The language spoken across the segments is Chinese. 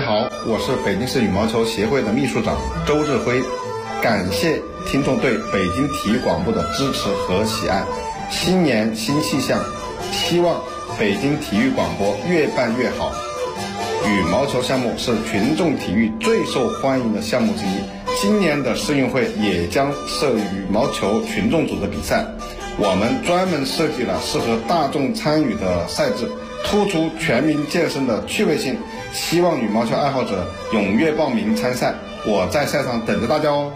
好，我是北京市羽毛球协会的秘书长周志辉，感谢听众对北京体育广播的支持和喜爱。新年新气象，希望北京体育广播越办越好。羽毛球项目是群众体育最受欢迎的项目之一，今年的世运会也将设羽毛球群众组的比赛，我们专门设计了适合大众参与的赛制，突出全民健身的趣味性，希望羽毛球爱好者踊跃报名参赛，我在赛场等着大家哦。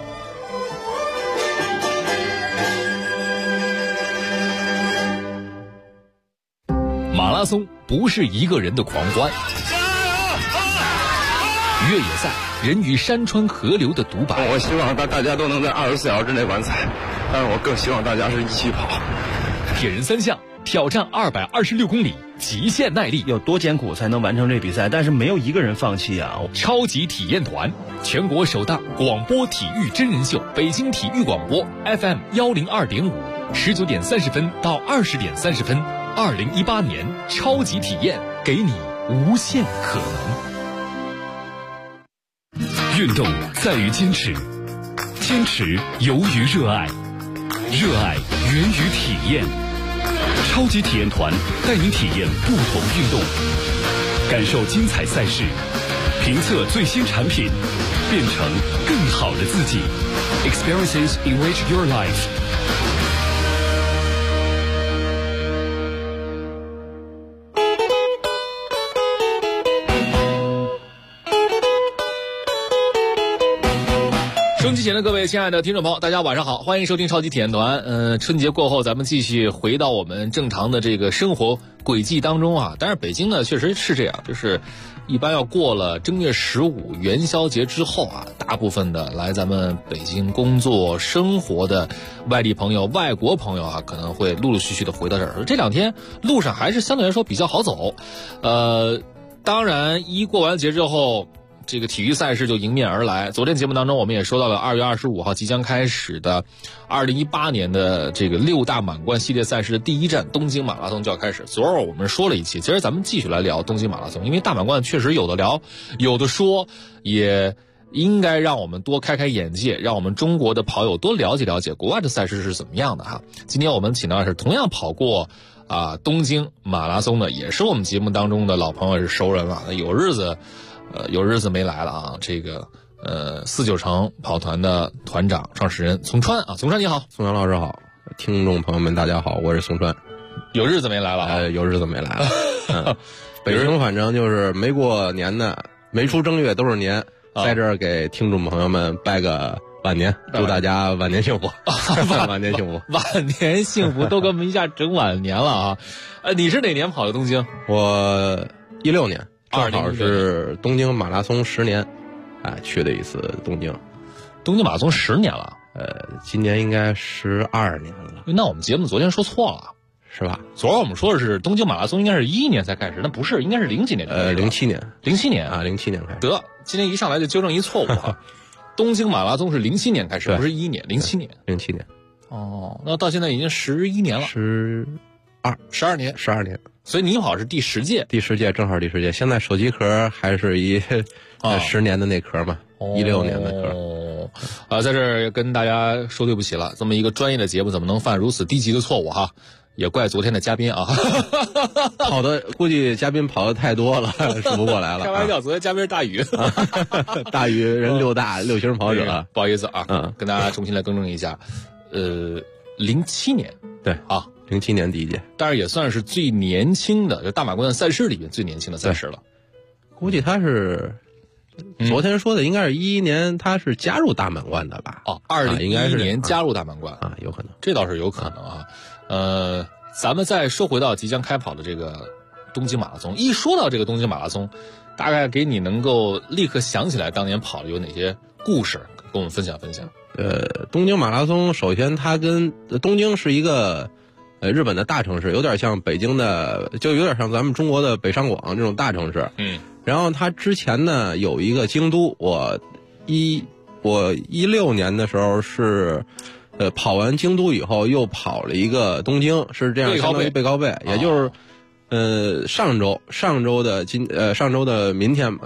马拉松不是一个人的狂欢，越野赛人与山川河流的独白。 我希望大家都能在24小时之内完赛，但是我更希望大家是一起跑。 铁人三项挑战226公里，极限耐力， 有多艰苦才能完成这比赛？但是没有一个人放弃啊！ 超级体验团，全国首档广播体育真人秀，北京体育广播 FM102.5，19点30分到20点30分，2018年超级体验，给你无限可能。运动在于坚持，坚持由于热爱，热爱源于体验。超级体验团带你体验不同运动，感受精彩赛事，评测最新产品，变成更好的自己。Experiences enrich your life。收音机前的各位亲爱的听众朋友，大家晚上好，欢迎收听超级体验团。春节过后，咱们继续回到我们正常的这个生活轨迹当中啊。但是北京呢，确实是这样，就是一般要过了正月15元宵节之后啊，大部分的来咱们北京工作生活的外地朋友、外国朋友啊，可能会陆陆续续的回到这儿。这两天路上还是相对来说比较好走。当然一过完节之后，这个体育赛事就迎面而来。昨天节目当中我们也说到了2月25号即将开始的2018年的这个6大满贯系列赛事的第一站东京马拉松就要开始。昨儿我们说了一期，今儿咱们继续来聊东京马拉松，因为大满贯确实有的聊有的说，也应该让我们多开开眼界，让我们中国的跑友多了解了解国外的赛事是怎么样的哈。今天我们请到的是同样跑过东京马拉松的，也是我们节目当中的老朋友，是熟人了，有日子没来了啊。这个49程跑团的团长创始人宋川啊，宋川你好。 宋川老师好，听众朋友们大家好，我是宋川。 有日子没来了啊？ 有日子没来了。北京反正就是没过年的，没出正月都是年，在这儿给听众朋友们拜个晚年，祝大家晚年幸福。晚年幸福， 晚年幸福，都给我们一下整晚年了啊！你是哪年跑的东京？ 我16年。正好是东京马拉松10年，去了一次东京。 东京马拉松10年了， 今年应该12年了。 那我们节目昨天说错了， 是吧？ 昨儿我们说的是东京马拉松应该是11年才开始，那不是，应该是0几年。 07年 ，07年啊，07年开始。 得，今天一上来就纠正一错误啊！东京马拉松是07年开始，不是11年，07年。 07年。 哦，那到现在已经11年了。12年。 12年。 所以你跑是第10届， 正好第10届。现在手机壳还是10年的那壳嘛，16年的壳。 在这儿跟大家说对不起了，这么一个专业的节目怎么能犯如此低级的错误哈？也怪昨天的嘉宾啊， 估计嘉宾跑的太多了，数不过来了。 开玩笑，昨天嘉宾是大宇， 大宇人6型跑者， 不好意思啊，跟大家重新来更正一下，07年， 对啊。07年第一届， 但是也算是最年轻的，就大满贯赛事里面最年轻的赛事了。 估计他是昨天说的，应该是11年，他是加入大满贯的吧 ？2011年加入大满贯啊，有可能， 这倒是有可能啊。咱们再说回到即将开跑的这个东京马拉松，一说到这个东京马拉松，大概给你能够立刻想起来当年跑的有哪些故事，跟我们分享分享。 东京马拉松，首先它跟东京是一个日本的大城市，有点像北京的，就有点像咱们中国的北上广这种大城市。然后它之前呢有一个京都，我16年的时候是跑完京都以后又跑了一个东京，是这样，相当于背靠背，也就是上周的明天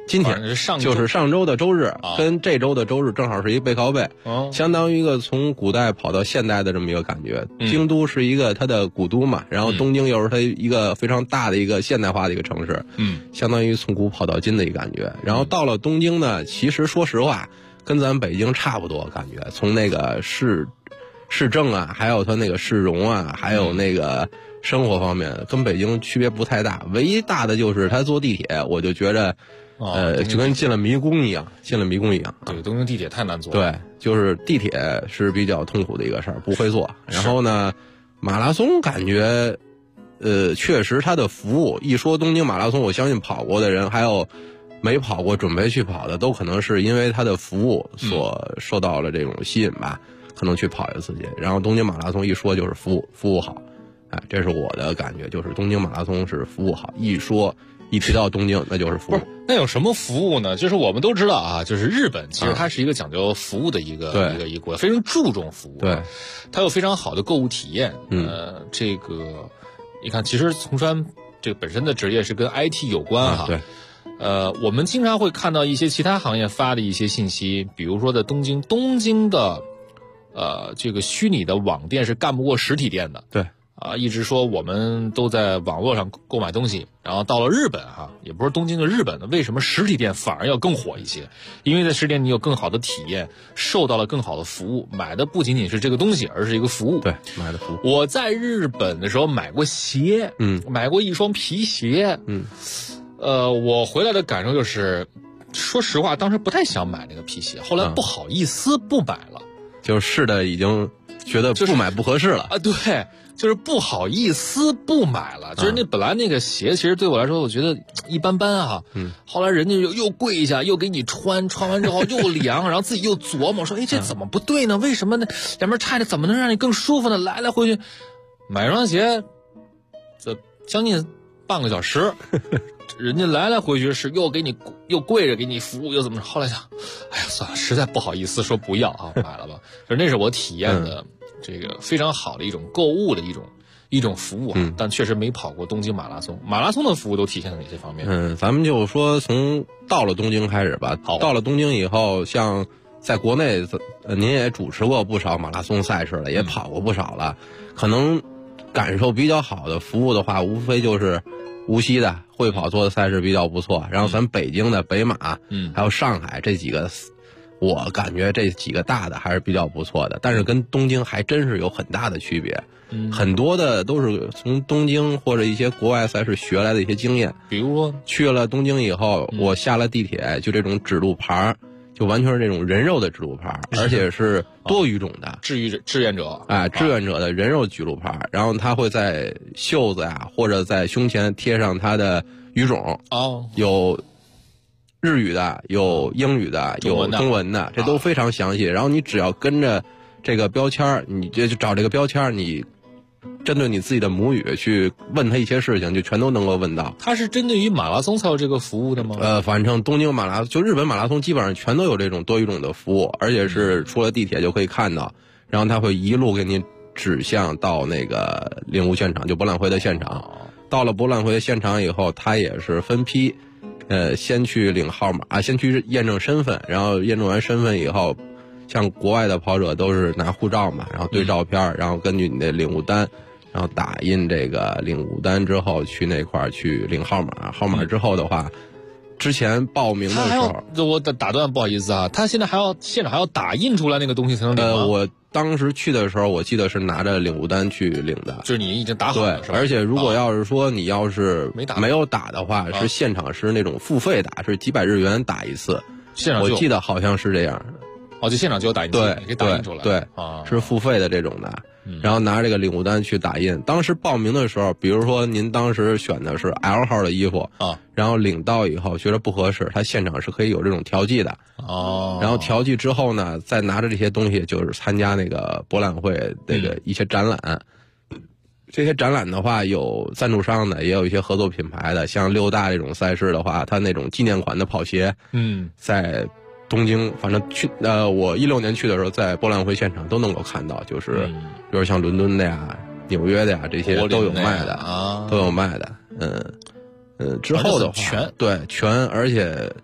今天就是上周的周日，跟这周的周日正好是一背靠背，相当于一个从古代跑到现代的这么一个感觉。京都是一个它的古都嘛，然后东京又是它一个非常大的一个现代化的一个城市，相当于从古跑到今的一个感觉。然后到了东京呢，其实说实话，跟咱北京差不多感觉，从那个市政啊，还有它那个市容啊，还有那个生活方面，跟北京区别不太大。唯一大的就是他坐地铁，我就觉着。就跟进了迷宫一样， 对，东京地铁太难坐了。 对，就是地铁是比较痛苦的一个事儿，不会坐。然后呢，马拉松感觉，确实它的服务，一说东京马拉松，我相信跑过的人，还有没跑过准备去跑的，都可能是因为它的服务所受到了这种吸引吧，可能去跑一次去。然后东京马拉松一说就是服务好，哎，这是我的感觉，就是东京马拉松是服务好，一提到东京，那就是服务。 不是，那有什么服务呢？就是我们都知道啊，就是日本其实它是一个讲究服务的一个国家，非常注重服务。 对， 它有非常好的购物体验。这个你看，其实从川这个本身的职业是跟 IT 有关哈。 对。 我们经常会看到一些其他行业发的一些信息，比如说在东京的这个虚拟的网店是干不过实体店的。 对。 一直说我们都在网络上购买东西，然后到了日本也不是东京的日本的，为什么实体店反而要更火一些？因为在实体店你有更好的体验，受到了更好的服务，买的不仅仅是这个东西，而是一个服务。 对，买的服务。 我在日本的时候买过鞋，买过一双皮鞋，我回来的感受就是，说实话，当时不太想买那个皮鞋，后来不好意思不买了， 就是试的已经觉得不买不合适了啊，对。就是不好意思不买了，就是那本来那个鞋其实对我来说我觉得一般般后来人家又跪下又给你穿完之后又凉，然后自己又琢磨说，哎，这怎么不对呢？为什么呢？两边差着怎么能让你更舒服呢？来回去买双鞋，这将近半个小时，人家来回去是又给你又跪着给你服务又怎么着？后来想，哎呀，算了，实在不好意思说不要买了吧。就那是我体验的。这个非常好的一种购物的一种服务但确实没跑过东京马拉松。马拉松的服务都体现在哪些方面？ 咱们就说从到了东京开始吧。到了东京以后，像在国内，您也主持过不少马拉松赛事了，也跑过不少了。可能感受比较好的服务的话，无非就是无锡的会跑做的赛事比较不错，然后咱北京的北马，还有上海这几个。我感觉这几个大的还是比较不错的，但是跟东京还真是有很大的区别。很多的都是从东京或者一些国外赛事学来的一些经验。 比如说去了东京以后，我下了地铁，就这种指路牌，就完全是这种人肉的指路牌，而且是多语种的。 志愿者， 志愿者的人肉指路牌，然后他会在袖子或者在胸前贴上他的语种。有日语的，有英语的，有中文的，这都非常详细。然后你只要跟着这个标签，你就找这个标签，你针对你自己的母语去问他一些事情，就全都能够问到。 它是针对于马拉松才有这个服务的吗？ 反正东京马拉松就日本马拉松基本上全都有这种多语种的服务，而且是出了地铁就可以看到。然后他会一路给你指向到那个领物现场，就博览会的现场。到了博览会的现场以后，他也是分批。先去领号码先去验证身份，然后验证完身份以后，像国外的跑者都是拿护照嘛，然后对照片，然后根据你的领物单，然后打印这个领物单之后去那块去领号码。号码之后的话，之前报名的时候， 我打断，不好意思他现在现场还要打印出来那个东西才能领吗？ 我当时去的时候，我记得是拿着领物单去领的， 就是你已经打好了， 对，而且如果要是说你要是没有打的话，是现场是那种付费打，是几百日元打一次，我记得好像是这样。 就现场就有打印机，你可以打印出来， 对，是付费的这种的。然后拿着这个领物单去打印。当时报名的时候，比如说您当时选的是 L 号的衣服然后领到以后觉得不合适，他现场是可以有这种调剂的然后调剂之后呢，再拿着这些东西就是参加那个博览会那个一些展览。这些展览的话，有赞助商的，也有一些合作品牌的，像六大这种赛事的话，它那种纪念款的跑鞋在东京，反正我16年去的时候，在博览会现场都能够看到，就是比如像伦敦的呀、纽约的呀，这些都有卖的，都有卖的。之后的话，全，而且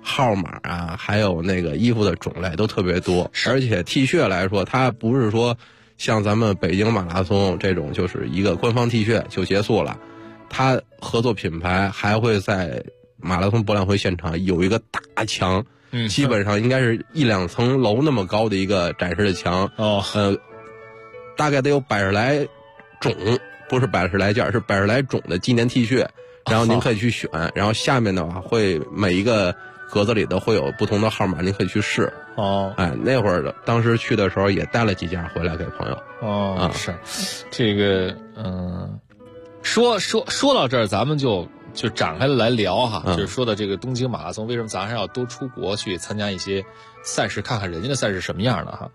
号码啊，还有那个衣服的种类都特别多，而且 T 恤来说，它不是说像咱们北京马拉松这种就是一个官方 T 恤就结束了，它合作品牌还会在马拉松博览会现场有一个大墙，基本上应该是1-2层楼那么高的一个展示的墙，大概得有100来种，不是100来件，是100来种的纪念 T 恤，然后您可以去选，然后下面的话会每一个格子里头会有不同的号码，您可以去试。那会儿当时去的时候也带了几件回来给朋友。 是，这个说到这儿，咱们就展开来聊哈，就是说的这个东京马拉松，为什么咱还要多出国去参加一些赛事，看看人家的赛事什么样的哈？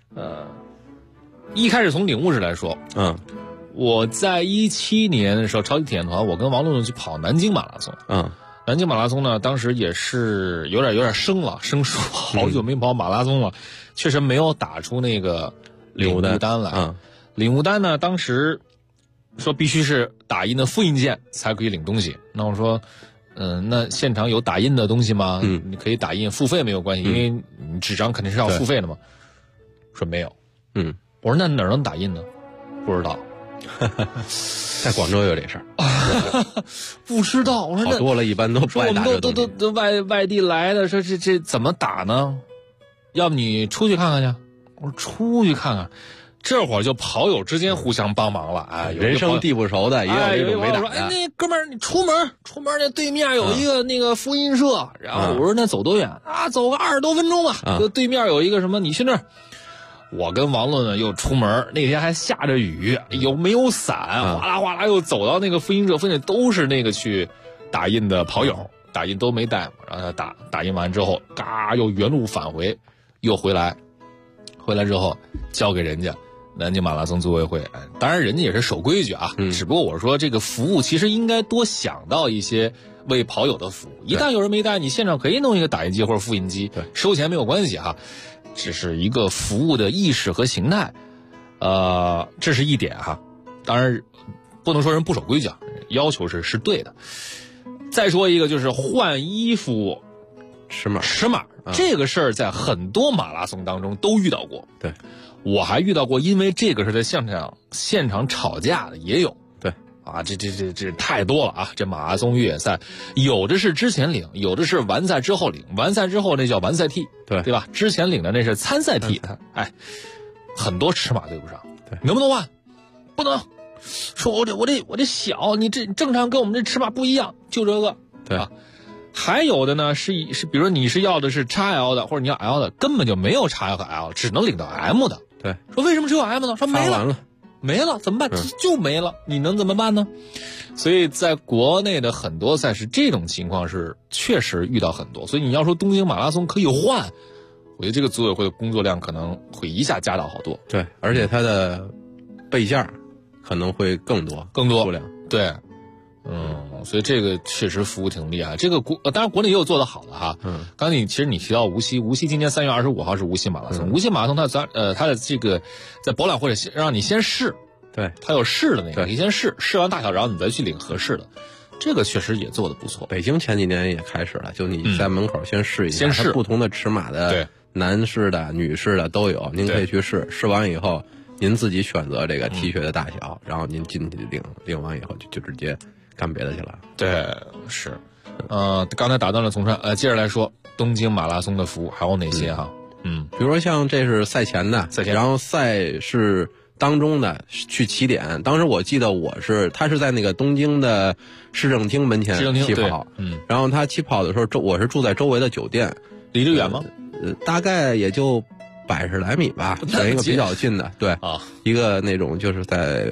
一开始从领悟式来说，我在17年的时候，超级体验团，我跟王璐去跑南京马拉松。南京马拉松呢，当时也是有点生疏，好久没跑马拉松了，确实没有打出那个领悟单来。领悟单呢，当时说必须是打印的复印件才可以领东西。那我说，那现场有打印的东西吗？你可以打印，付费没有关系，因为你纸张肯定是要付费的嘛。说没有。我说那哪能打印呢？不知道。 在广州有这事儿， 不知道。我说好多了，一般都不爱打这东西。 都外地来的，说这怎么打呢？要不你出去看看去？我说出去看看。这会儿就跑友之间互相帮忙了， 人生地不熟的也有这种没打的。 那哥们儿，你出门那对面有一个那个复印社，然后我说那走多远啊？走个20多分钟吧。对面有一个什么，你去那儿。我跟王论呢又出门，那天还下着雨，有没有伞？哗啦哗啦又走到那个复印社，附近都是那个去打印的跑友，打印都没带嘛，然后他打印完之后，嘎又原路返回，又回来之后交给人家南京马拉松组委会。当然人家也是守规矩啊，只不过我说这个服务其实应该多想到一些为跑友的服务，一旦有人没带，你现场可以弄一个打印机或者复印机，收钱没有关系哈。只是一个服务的意识和形态，这是一点哈。当然，不能说人不守规矩啊，要求是对的。再说一个就是换衣服尺码， 这个事儿在很多马拉松当中都遇到过。 对， 我还遇到过因为这个事在现场吵架的也有。 对啊，这太多了啊！这马拉松越野赛，有的是之前领，有的是完赛之后领。完赛之后那叫完赛 T， 对吧？之前领的那是参赛 T。很多尺码对不上，能不能换？不能。说我这小，你这正常跟我们这尺码不一样，就这个。 对啊。还有的呢是比如说你是要的是 XL 的，或者你要 L 的，根本就没有 XL 和 L， 只能领到 M 的。 对。 说为什么只有 M 呢？说没了怎么办？就没了，你能怎么办呢？所以在国内的很多赛事，这种情况是确实遇到很多。所以你要说东京马拉松可以换，我觉得这个组委会的工作量可能会一下加大好多。 对，而且它的备件可能会更多数量。 对，所以这个确实服务挺厉害。这个当然国内也有做得好的哈。刚才其实你提到无锡今年3月25号是无锡马拉松。无锡马拉松它的这个在博览会里让你先试， 对， 它有试的那个，你先试完大小，然后你再去领合适的。这个确实也做得不错。 北京前几年也开始了，就你在门口先试一下， 先试不同的尺码的，男士的、女士的都有，您可以去试。试完以后，您自己选择这个 T 恤的大小，然后您进去领完以后就直接干别的去了。 对，是。刚才打断了从川，接着来说东京马拉松的服务还有哪些哈？ 比如说像这是赛前的，然后赛事当中的去起点。当时我记得他是在那个东京的市政厅门前起跑，然后他起跑的时候我是住在周围的酒店， 离得远吗？ 大概也就100来米吧，选一个比较近的，对啊，一个那种就是在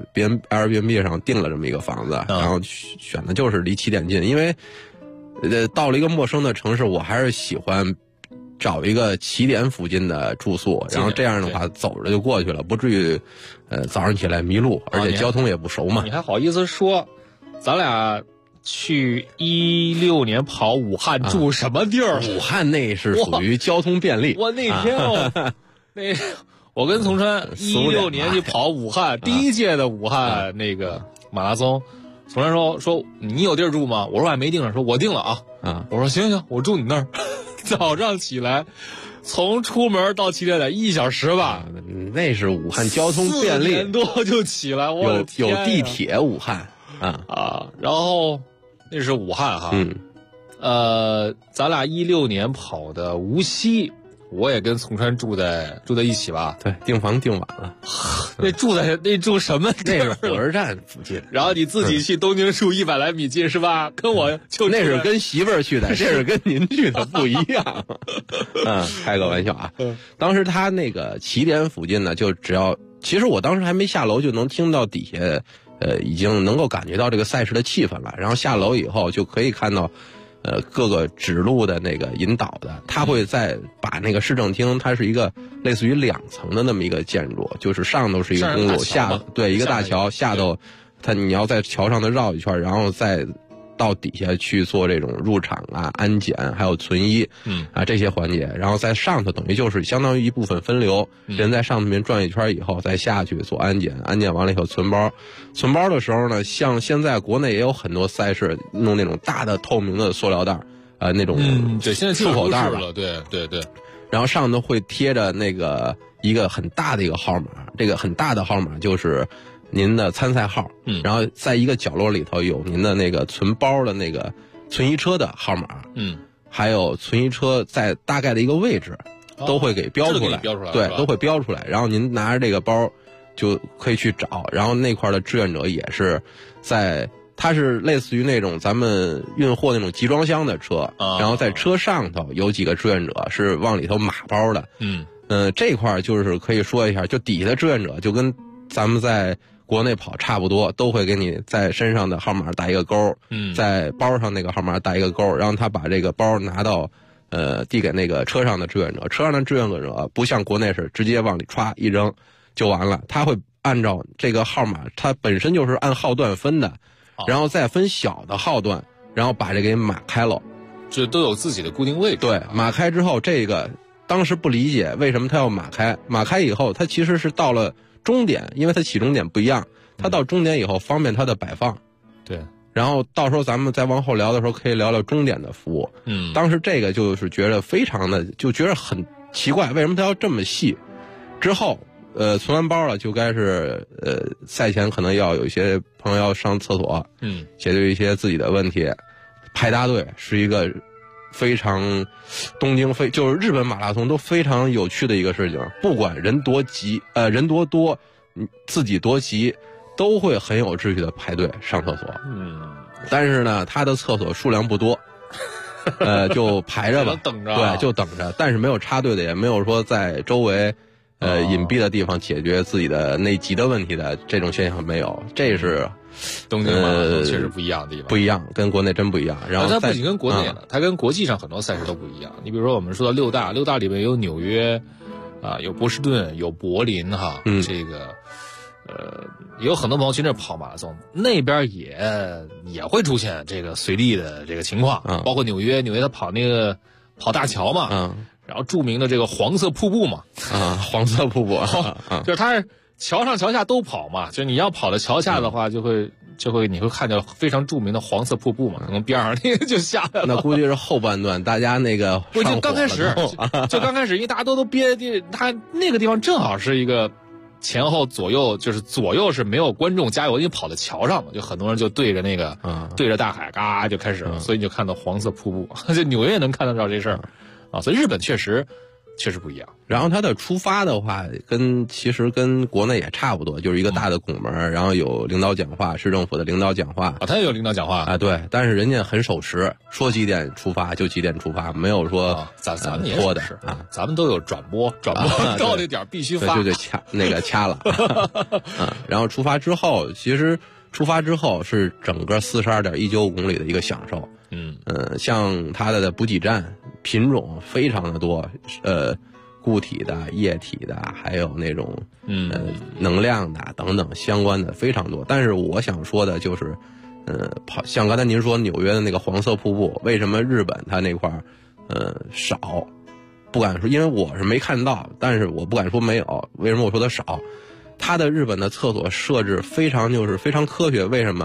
Airbnb 上订了这么一个房子，然后选的就是离起点近，因为到了一个陌生的城市，我还是喜欢找一个起点附近的住宿，然后这样的话走着就过去了，不至于早上起来迷路，而且交通也不熟嘛。 你还好意思说，咱俩去16年跑武汉住什么地儿？ 武汉那是属于交通便利。 我那天我跟从川16年去跑武汉第一届的武汉那个马拉松，从川说你有地儿住吗？我说我还没定上，说我定了啊。 啊， 我说行，我住你那儿。早上起来，从出门到起点1小时吧。 那是武汉交通便利，4 点多就起来， 有地铁武汉然后那是武汉哈，咱俩16年跑的无锡。我也跟从川住在一起吧？ 对，订房订晚了。 那住什么地儿？ 那是火车站附近。 然后你自己去东京住100来米近是吧？跟我就那是跟媳妇儿去的，这是跟您去的不一样。开个玩笑啊。当时他那个起点附近呢，就只要，其实我当时还没下楼就能听到底下，已经能够感觉到这个赛事的气氛了。然后下楼以后就可以看到。各个指路的那个引导的，他会再把那个市政厅，它是一个类似于2层的那么一个建筑，就是上头是一个公路，下对一个大桥，下头你要在桥上的绕一圈，然后再到底下去做这种入场啊、安检还有存一，这些环节，然后在上头等于就是相当于一部分分流，人在上面转一圈以后再下去做安检，安检完了以后存包的时候呢，像现在国内也有很多赛事弄那种大的透明的塑料袋，那种对，现在漱口袋了，对， 然后上头会贴着那个一个很大的一个号码，这个很大的号码就是您的参赛号，然后在一个角落里头有您的那个存包的那个存一车的号码，还有存一车在大概的一个位置，都会给标出来，对，都会标出来。然后您拿着这个包就可以去找，然后那块的志愿者也是它是类似于那种咱们运货那种集装箱的车，然后在车上头有几个志愿者是往里头码包的，这块就是可以说一下，就底下的志愿者就跟咱们在国内跑差不多，都会给你在身上的号码打一个勾，在包上那个号码打一个勾，然后他把这个包拿到递给那个车上的志愿者，车上的志愿者不像国内是直接往里歘一扔就完了，他会按照这个号码，它本身就是按号段分的，然后再分小的号段，然后把这给码开了， 这都有自己的固定位置。 对，码开之后，这个当时不理解为什么他要码开，码开以后，他其实是到了终点，因为它起终点不一样，它到终点以后方便它的摆放。 对， 然后到时候咱们再往后聊的时候，可以聊聊终点的服务。当时这个就是觉得非常的，就觉得很奇怪，为什么它要这么细？之后，存完包了，就该是赛前可能要有一些朋友要上厕所，解决一些自己的问题。排大队是一个非常东京就是日本马拉松都非常有趣的一个事情，不管人多多，自己多急，都会很有秩序的排队上厕所。但是呢，他的厕所数量不多，就排着吧， 等着， 对，就等着。但是没有插队的，也没有说在周围隐蔽的地方解决自己的内急的问题的这种现象没有。这是东京马拉松确实不一样的地方， 不一样，跟国内真不一样。然后它不仅跟国内了，它跟国际上很多赛事都不一样。你比如说我们说到六大里面有纽约，有波士顿，有柏林哈，这个有很多朋友去那跑马拉松，那边也会出现这个随地的这个情况，包括纽约它跑大桥嘛，然后著名的这个黄色瀑布嘛， 黄色瀑布， 就是它是桥上桥下都跑嘛，就是你要跑到桥下的话，就会你会看到非常著名的黄色瀑布嘛，可能边上那个就下来了。 那估计是后半段大家那个我就刚开始，因为大家都憋，他那个地方正好是一个前后左右，就是左右是没有观众加油，因为跑在桥上嘛，就很多人就对着那个对着大海嘎就开始了，所以你就看到黄色瀑布，就纽约也能看得到这事儿啊，所以日本确实不一样。 然后它的出发的话，其实跟国内也差不多，就是一个大的拱门，然后有领导讲话，市政府的领导讲话他也有领导讲话对，但是人家很守时，说几点出发就几点出发，没有说咱们也拖的咱们都有转播到这点必须发， 对掐了然后出发之后，其实出发之后是整个42.195公里的一个享受。像它的补给站品种非常的多，固体的、液体的，还有那种能量的等等相关的非常多。但是我想说的就是，像刚才您说纽约的那个黄色瀑布，为什么日本它那块少？不敢说，因为我是没看到，但是我不敢说没有。为什么我说它少？它的日本的厕所设置非常科学，为什么？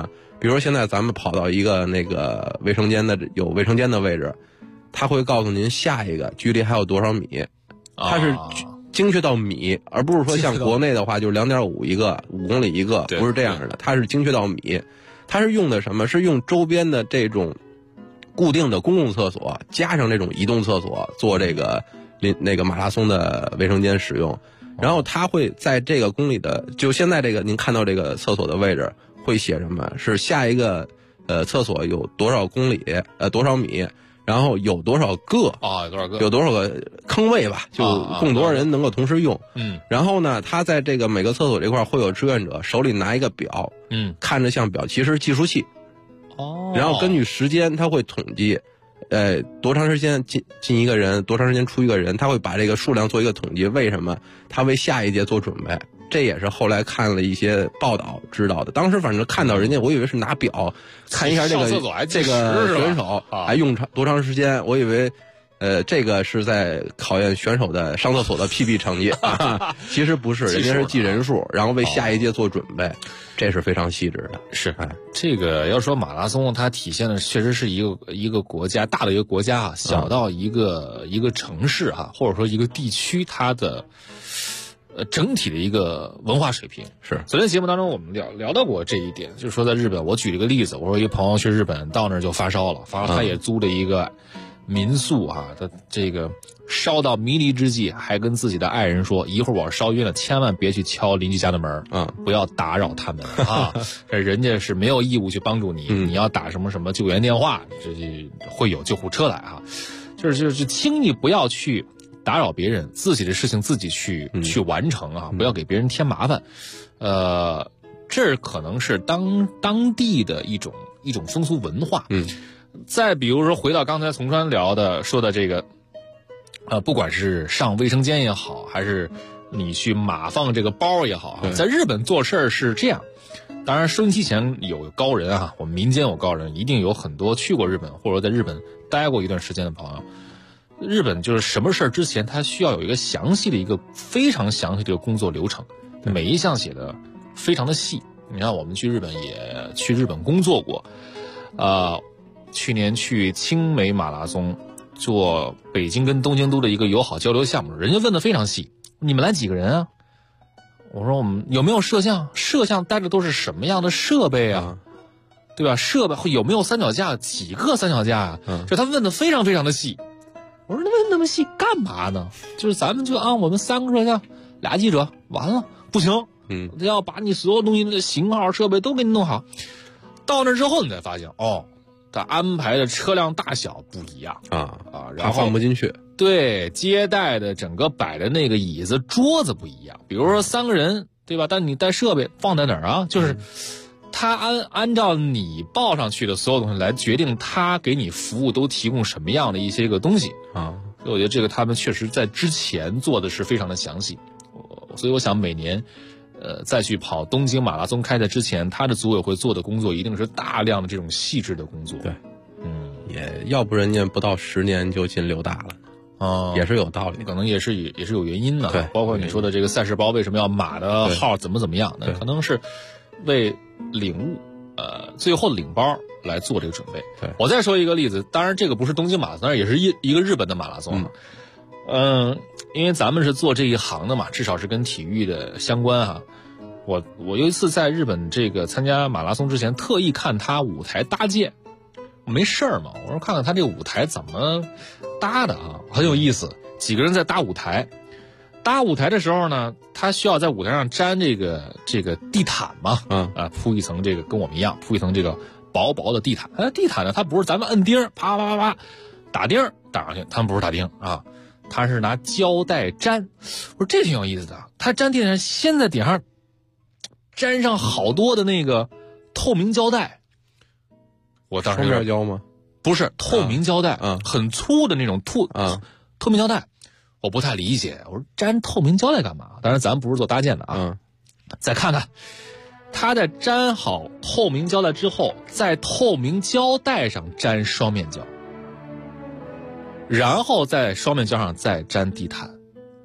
比如现在咱们跑到一个那个卫生间的有卫生间的位置，他会告诉您下一个距离还有多少米，它是精确到米，而不是说像国内的话就是2.5一个，5公里一个，不是这样的，它是精确到米。它是用的什么？是用周边的这种固定的公共厕所加上这种移动厕所做这个那个马拉松的卫生间使用。然后它会在这个公里的，就现在这个您看到这个厕所的位置会写什么？是下一个厕所有多少公里多少米，然后有多少个有多少个坑位吧，就供多少人能够同时用。然后呢，他在这个每个厕所这块会有志愿者手里拿一个表，看着像表，其实是计数器。然后根据时间他会统计多长时间进一个人，多长时间出一个人，他会把这个数量做一个统计。为什么？他为下一届做准备。这也是后来看了一些报道知道的。当时反正看到人家，我以为是拿表看一下这个选手还用多长时间，我以为这个是在考验选手的上厕所的 PB 成绩其实不是，人家是记人数，然后为下一届做准备，这是非常细致的。 是，这个要说马拉松，它体现的确实是一个国家，大的一个国家啊，小到一个城市啊，或者说一个地区，它的整体的一个文化水平。 是， 昨天节目当中我们聊到过这一点，就是说在日本，我举了一个例子，我说一个朋友去日本到那儿就发烧了，他也租了一个民宿啊，他这个烧到迷离之际，还跟自己的爱人说，一会儿我烧晕了，千万别去敲邻居家的门，不要打扰他们啊，人家是没有义务去帮助你，你要打什么救援电话，这会有救护车来啊，就是轻易不要去打扰别人，自己的事情自己去完成啊，不要给别人添麻烦。这可能是当地的一种风俗文化。再比如说回到刚才从川说的这个，不管是上卫生间也好，还是你去码放这个包也好，在日本做事是这样。当然收音机前有高人啊，我们民间有高人，一定有很多去过日本或者在日本待过一段时间的朋友。日本就是什么事之前他需要有一个非常详细的一个工作流程，每一项写的非常的细。你看我们去日本也去日本工作过，去年去青梅马拉松做北京跟东京都的一个友好交流项目，人家问的非常细，你们来几个人啊？我说我们有没有摄像带的都是什么样的设备啊？对吧？设备有没有三脚架？几个三脚架啊？就他问的非常非常的细。我说问那么细干嘛呢？就是咱们就按我们3个摄像，2记者，完了不行，要把你所有东西的型号设备都给你弄好。到那之后你才发现，他安排的车辆大小不一样然后放不进去。 对，接待的整个摆的那个椅子桌子不一样。比如说3个人，对吧？但你带设备放在哪儿啊？就是他按照你报上去的所有东西来决定他给你服务都提供什么样的一些个东西所以我觉得这个他们确实在之前做的是非常的详细。所以我想每年再去跑东京马拉松开赛之前，他的组委会做的工作一定是大量的这种细致的工作。 对，也要不人家不到10年就进6大了也是有道理， 可能也是有原因的。 对， 包括你说的这个赛事包为什么要码的号怎么样，那可能是为领悟最后的领包来做这个准备。 对， 我再说一个例子，当然这个不是东京马拉松，也是一个日本的马拉松。因为咱们是做这一行的嘛，至少是跟体育的相关哈。我有一次在日本这个参加马拉松之前，特意看他舞台搭建，没事儿嘛，我说看看他这个舞台怎么搭的啊，很有意思。几个人在搭舞台的时候呢，他需要在舞台上粘这个地毯嘛，铺一层这个跟我们一样，铺一层这个薄薄的地毯。地毯呢，它不是咱们摁钉啪啪啪啪打钉打上去，他们不是打钉啊，他是拿胶带粘。我说这挺有意思的，他粘地毯先在顶上粘上好多的那个透明胶带。我当时双面胶吗？ 不是透明胶带，很粗的那种透明胶带。我不太理解，我说粘透明胶带干嘛？当然咱不是做搭建的啊。再看看，他在粘好透明胶带之后，在透明胶带上粘双面胶，然后在双面胶上再粘地毯。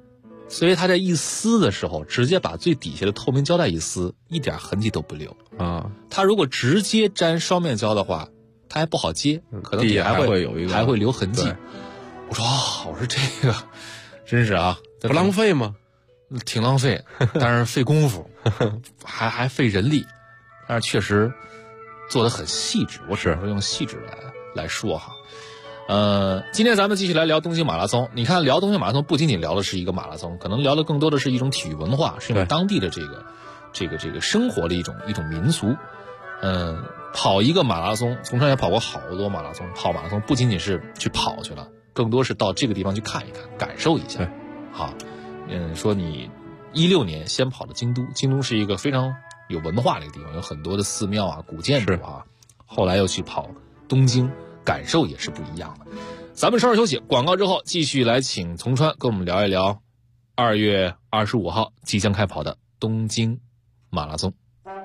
所以他在一撕的时候，直接把最底下的透明胶带一撕，一点痕迹都不留啊。 他如果直接粘双面胶的话，他还不好接，可能底下还会有一个还会留痕迹。我说这个真是啊， 不浪费吗？ 挺浪费，但是费功夫，还费人力，但是确实做得很细致。我只能说用细致来说哈。今天咱们继续来聊东京马拉松。你看，聊东京马拉松不仅仅聊的是一个马拉松，可能聊的更多的是一种体育文化，是一种当地的这个生活的一种民俗。跑一个马拉松，从上也跑过好多马拉松。跑马拉松不仅仅是去跑去了，更多是到这个地方去看一看，感受一下。好，说你16年先跑的京都，京都是一个非常有文化的一个地方，有很多的寺庙啊、古建筑啊。后来又去跑东京，感受也是不一样的。咱们稍事休息，广告之后继续来请从川跟我们聊一聊2月25号即将开跑的东京马拉松。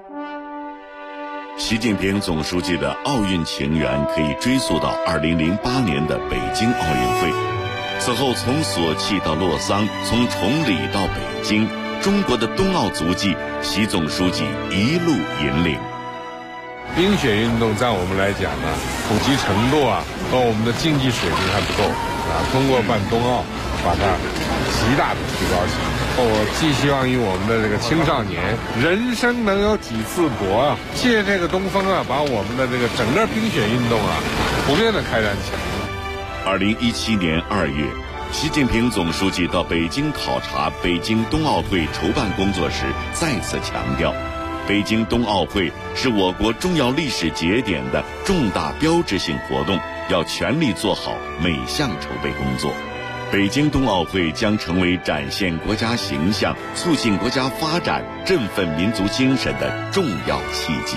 习近平总书记的奥运情缘可以追溯到2008年的北京奥运会。此后从索契到洛桑，从崇礼到北京，中国的冬奥足迹，习总书记一路引领。 冰雪运动在我们来讲呢，普及程度和我们的竞技水平还不够通过办冬奥，把它极大的提高起来。我寄希望于我们的这个青少年，人生能有几次搏借这个东风把我们的这个整个冰雪运动普遍的开展起来。 2017年2月，习近平总书记到北京考察北京冬奥会筹办工作时，再次强调，北京冬奥会是我国重要历史节点的重大标志性活动，要全力做好每项筹备工作。北京冬奥会将成为展现国家形象、促进国家发展、振奋民族精神的重要契机。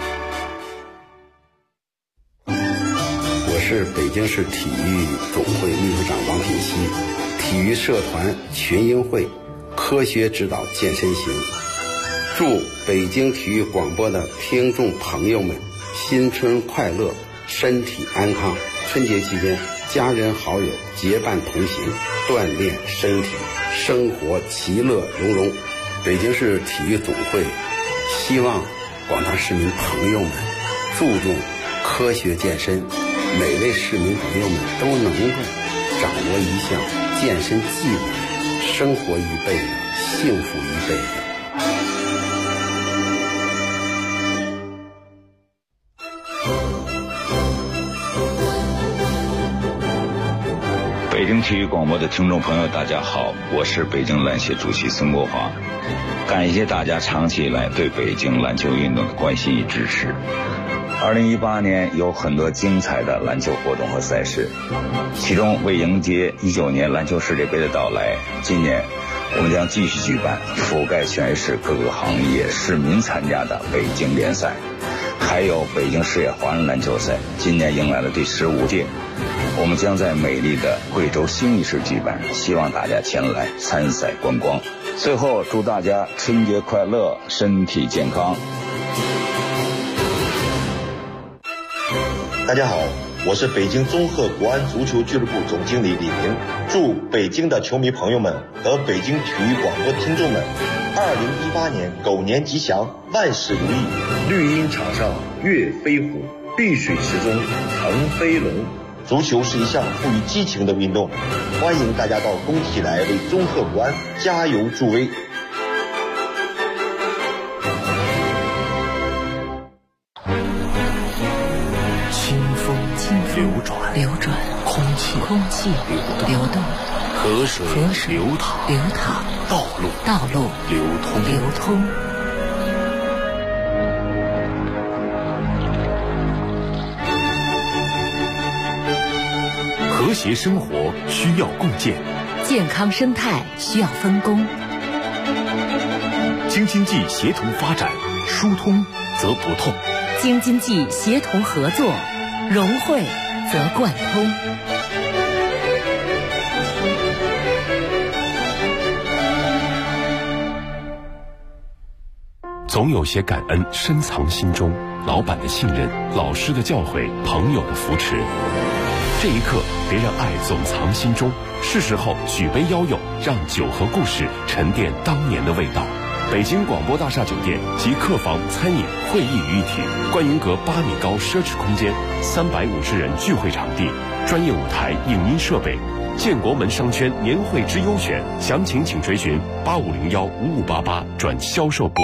我是北京市体育总会秘书长王品熙，体育社团群英会科学指导健身行。祝北京体育广播的听众朋友们新春快乐，身体安康。春节期间，家人好友结伴同行，锻炼身体，生活其乐融融。北京市体育总会希望广大市民朋友们注重科学健身，每位市民朋友们都能够掌握一项健身技能，生活一辈子，幸福一辈子。 北京体育广播的听众朋友大家好，我是北京篮协主席孙国华，感谢大家长期以来对北京篮球运动的关心与支持。2018年有很多精彩的篮球活动和赛事，其中为迎接19年篮球世界杯的到来，今年我们将继续举办覆盖全市各个行业市民参加的北京联赛，还有北京市野华人篮球赛，今年迎来了第15届。我们将在美丽的贵州兴义市举办，希望大家前来参赛观光。最后祝大家春节快乐，身体健康。 大家好，我是北京综合国安足球俱乐部总经理李明，祝北京的球迷朋友们和北京体育广播听众们2018年狗年吉祥，万事如意。绿茵场上跃飞虎，碧水池中腾飞龙。足球是一项富于激情的运动，欢迎大家到工体来为综合国安加油助威。 清风流转，空气流动，河水流淌，道路流通。 和谐生活需要共建， 健康生态需要分工。 京津冀协同发展，疏通则不痛； 京津冀协同合作，融汇则贯通。 总有些感恩深藏心中，老板的信任，老师的教诲，朋友的扶持。 这一刻，别让爱总藏心中，是时候举杯邀友，让酒和故事沉淀当年的味道。北京广播大厦酒店集客房、餐饮、会议于一体，观云阁8米高奢侈空间，350人聚会场地，专业舞台、影音设备。建国门商圈年会之优选，详情请垂询85015588转销售部。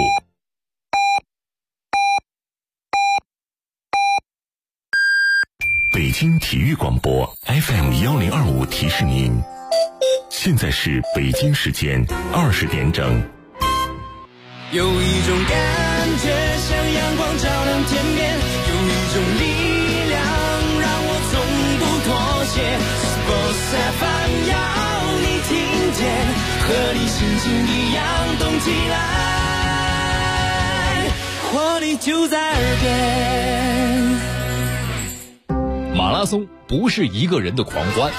北京体育广播 FM1025提示您，现在是北京时间20点整。 有一种感觉像阳光照亮天边，有一种力量让我从不妥协。Sports FM 要你听见，和你心情一样动起来，活力就在耳边。 马拉松不是一个人的狂欢，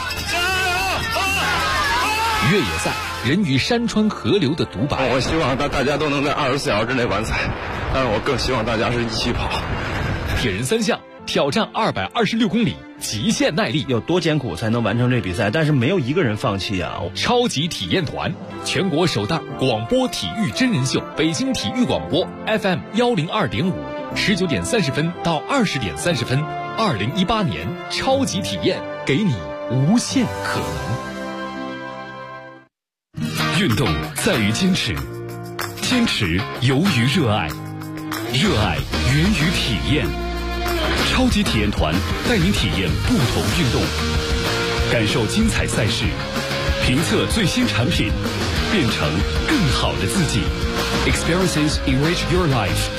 越野赛人与山川河流的独白。 我希望大家都能在24小时之内完赛，但是我更希望大家是一起跑。 铁人3项挑战226公里，极限耐力， 有多艰苦才能完成这比赛？但是没有一个人放弃啊！ 超级体验团，全国首档广播体育真人秀，北京体育广播 FM102.5，19点30分到20点30分，2018年超级体验，给你无限可能。 运动在于坚持，坚持由于热爱，热爱源于体验。超级体验团带您体验不同运动，感受精彩赛事，评测最新产品，变成更好的自己。Experiences enrich your life。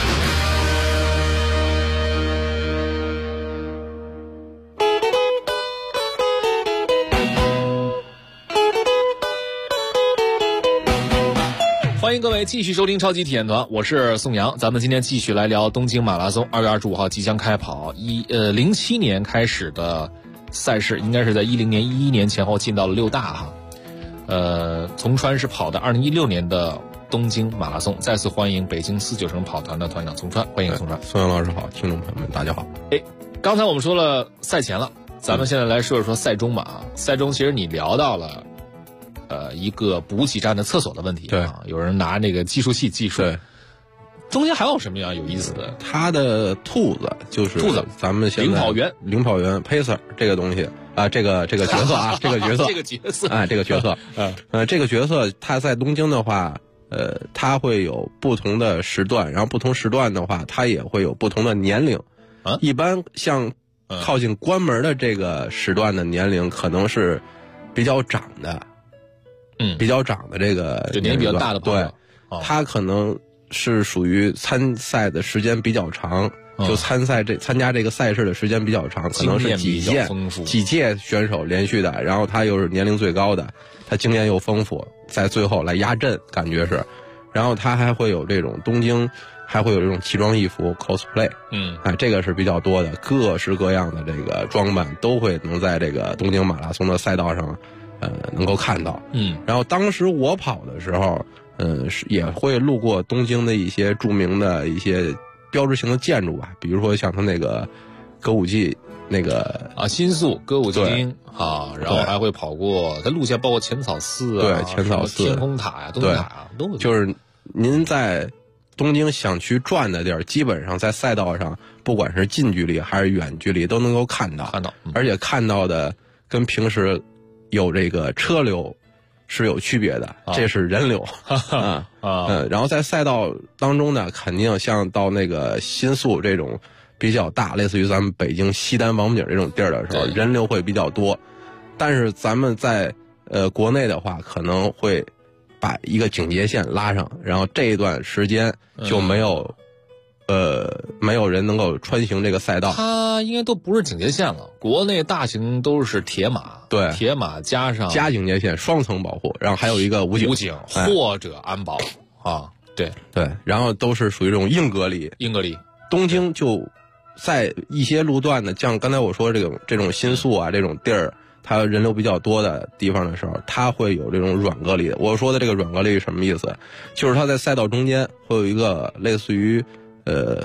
欢迎各位继续收听超级体验团，我是宋阳。咱们今天继续来聊东京马拉松，2月25号即将开跑。07年开始的赛事，应该是在10年、11年前后进到了6大哈。从川是跑的2016年的东京马拉松，再次欢迎北京49城跑团的团长从川，欢迎从川。 宋阳老师好，听众朋友们大家好。 刚才我们说了赛前了，咱们现在来说一说赛中马。赛中其实你聊到了。一个补给站的厕所的问题，对啊，有人拿那个计数器计数。对，中间还有什么样有意思的？ 他的兔子就是兔子，咱们现在领跑员 pacer 这个东西啊，这个角色啊，这个角色， 这个角色， 这个角色，这个角色，他在东京的话，他会有不同的时段，然后不同时段的话，他也会有不同的年龄。一般像靠近关门的这个时段的年龄，可能是比较长的。比较长的这个就年龄比较大的朋友， 对，他可能是属于参赛的时间比较长，就参加这个赛事的时间比较长，可能是几届选手连续的，然后他又是年龄最高的，他经验又丰富，在最后来压阵，感觉是，然后他还会有这种东京还会有这种奇装异服 cosplay，这个是比较多的，各式各样的这个装扮都会能在这个东京马拉松的赛道上。能够看到，然后当时我跑的时候，也会路过东京的一些著名的一些标志性的建筑吧，比如说像他那个歌舞伎那个新宿歌舞伎町啊，然后还会跑过，它路线包括浅草寺啊， 对，浅草寺、 天空塔呀、东塔啊，都就是您在东京想去转的地儿，基本上在赛道上，不管是近距离还是远距离，都能够看到，而且看到的跟平时。有这个车流是有区别的，这是人流然后在赛道当中呢，肯定像到那个新宿这种比较大，类似于咱们北京西单王府井这种地儿的时候，人流会比较多。但是咱们在国内的话，可能会把一个警戒线拉上，然后这一段时间就没有。没有人能够穿行这个赛道， 它应该都不是警戒线了。国内大型都是铁马， 对， 铁马加警戒线，双层保护，然后还有一个武警或者安保对， 然后都是属于这种硬隔离。东京就在一些路段呢，像刚才我说这种新宿啊这种地儿，它人流比较多的地方的时候，它会有这种软隔离的。我说的这个软隔离是什么意思？就是它在赛道中间会有一个类似于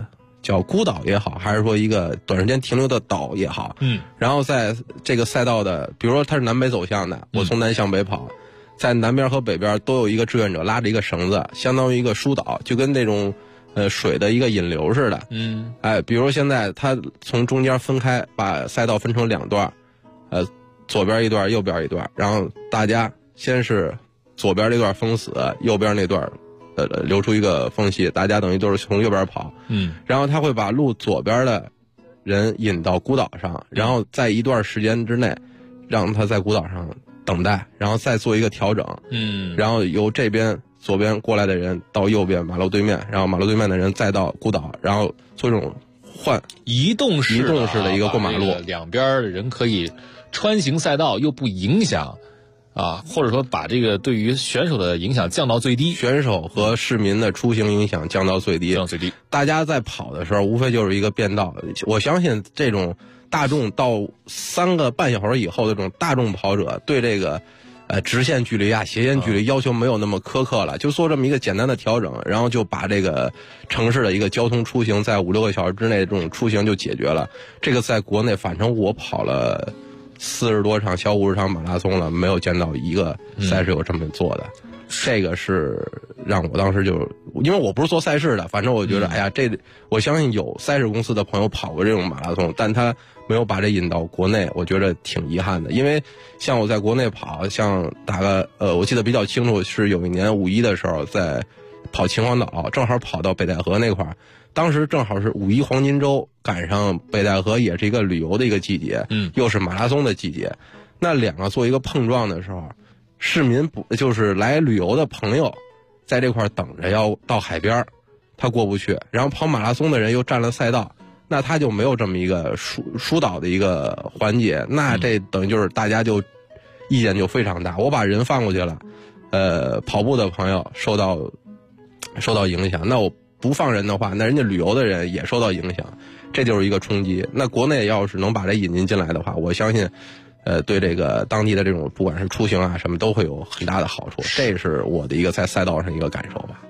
叫孤岛也好，还是说一个短时间停留的岛也好，然后在这个赛道的，比如说它是南北走向的，我从南向北跑，在南边和北边都有一个志愿者拉着一个绳子，相当于一个疏导，就跟那种水的一个引流似的。比如现在它从中间分开，把赛道分成2段，左边一段，右边一段，然后大家先是左边这段封死，右边那段留出一个缝隙，大家等于都是从右边跑。然后他会把路左边的人引到孤岛上，然后在一段时间之内让他在孤岛上等待，然后再做一个调整。然后由这边左边过来的人到右边马路对面，然后马路对面的人再到孤岛，然后做这种移动式的一个过马路， 两边的人可以穿行赛道，又不影响或者说把这个对于选手的影响降到最低， 选手和市民的出行影响降到最低。大家在跑的时候无非就是一个变道。我相信这种大众到3个半小时以后的这种大众跑者对这个直线距离斜线距离要求没有那么苛刻了，就做这么一个简单的调整，然后就把这个城市的一个交通出行在5-6个小时之内这种出行就解决了。这个在国内反正我跑了40多场小50场马拉松了，没有见到一个赛事有这么做的。这个是让我当时就，因为我不是做赛事的，反正我觉得我相信有赛事公司的朋友跑过这种马拉松，但他没有把这引到国内，我觉得挺遗憾的。因为像我在国内跑，像我记得比较清楚，是有一年5·1的时候在跑秦皇岛，正好跑到北戴河那块儿，当时正好是5·1黄金周，赶上北戴河也是一个旅游的一个季节，又是马拉松的季节，那2个做一个碰撞的时候，市民就是来旅游的朋友在这块等着要到海边，他过不去，然后跑马拉松的人又占了赛道，那他就没有这么一个疏导的一个环节，那这等于就是大家就意见就非常大。我把人放过去了，跑步的朋友受到影响，那我不放人的话，那人家旅游的人也受到影响，这就是一个冲击。那国内要是能把这引进来的话，我相信对这个当地的这种不管是出行什么都会有很大的好处，这是我的一个在赛道上一个感受吧。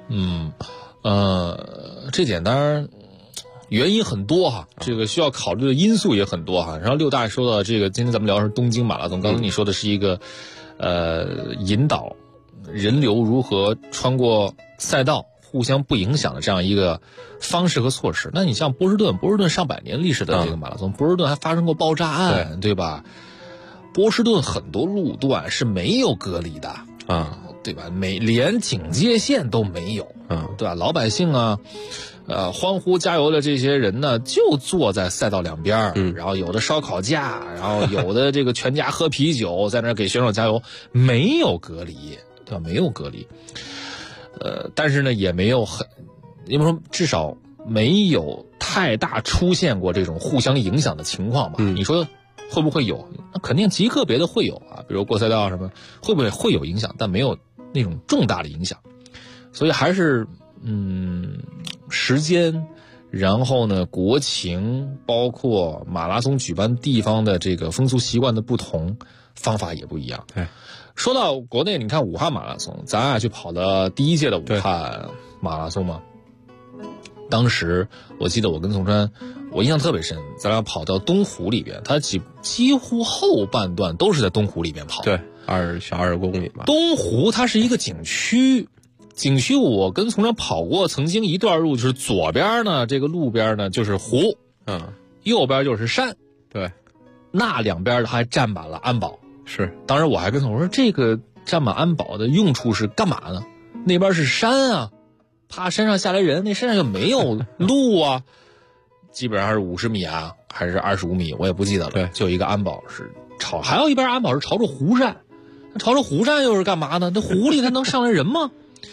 这点当然原因很多这个需要考虑的因素也很多然后6大说到这个，今天咱们聊的是东京马拉松，刚刚你说的是一个引导人流如何穿过赛道互相不影响的这样一个方式和措施。那你像波士顿上百年历史的这个马拉松，波士顿还发生过爆炸案，对吧？波士顿很多路段是没有隔离的对吧？连警戒线都没有对吧？老百姓欢呼加油的这些人呢，就坐在赛道两边，然后有的烧烤架，然后有的这个全家喝啤酒，在那给选手加油，没有隔离，对吧？没有隔离，但是呢，也没有因为说至少没有太大出现过这种互相影响的情况吧？你说会不会有？那肯定极个别的会有比如过赛道什么，会不会有影响？但没有那种重大的影响，所以还是时间，然后呢国情，包括马拉松举办地方的这个风俗习惯的不同，方法也不一样。 对， 说到国内，你看武汉马拉松，咱俩去跑的第一届的武汉马拉松嘛，当时我记得我跟宋川，我印象特别深，咱俩跑到东湖里边，他几乎后半段都是在东湖里边跑。 对，20公里嘛。 东湖它是一个景区，我跟从川跑过，曾经一段路就是左边呢，这个路边呢就是湖，右边就是山， 对， 那两边它还站满了安保。 是， 当时我还跟他说，这个站满安保的用处是干嘛呢？那边是山怕山上下来人，那山上又没有路基本上是50米还是25米，我也不记得了。 对， 就一个安保是还有一边安保是朝着湖山，朝着湖山又是干嘛呢？那湖里它能上来人吗？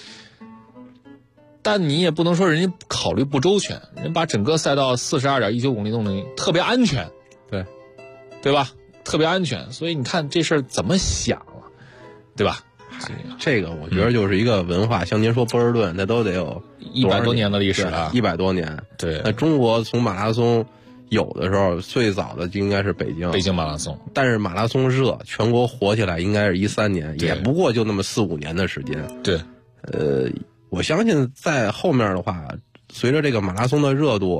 但你也不能说人家考虑不周全，人把整个赛道42.19公里弄得特别安全，对吧？特别安全，所以你看这事儿怎么想对吧？ 这个我觉得就是一个文化，像您说波士顿，那都得有 100多年的历史了 ，100多年。 对， 那中国从马拉松有的时候最早的就应该是北京马拉松， 但是马拉松热，全国火起来应该是13年，也不过就那么4-5年的时间。 对， 我相信在后面的话，随着这个马拉松的热度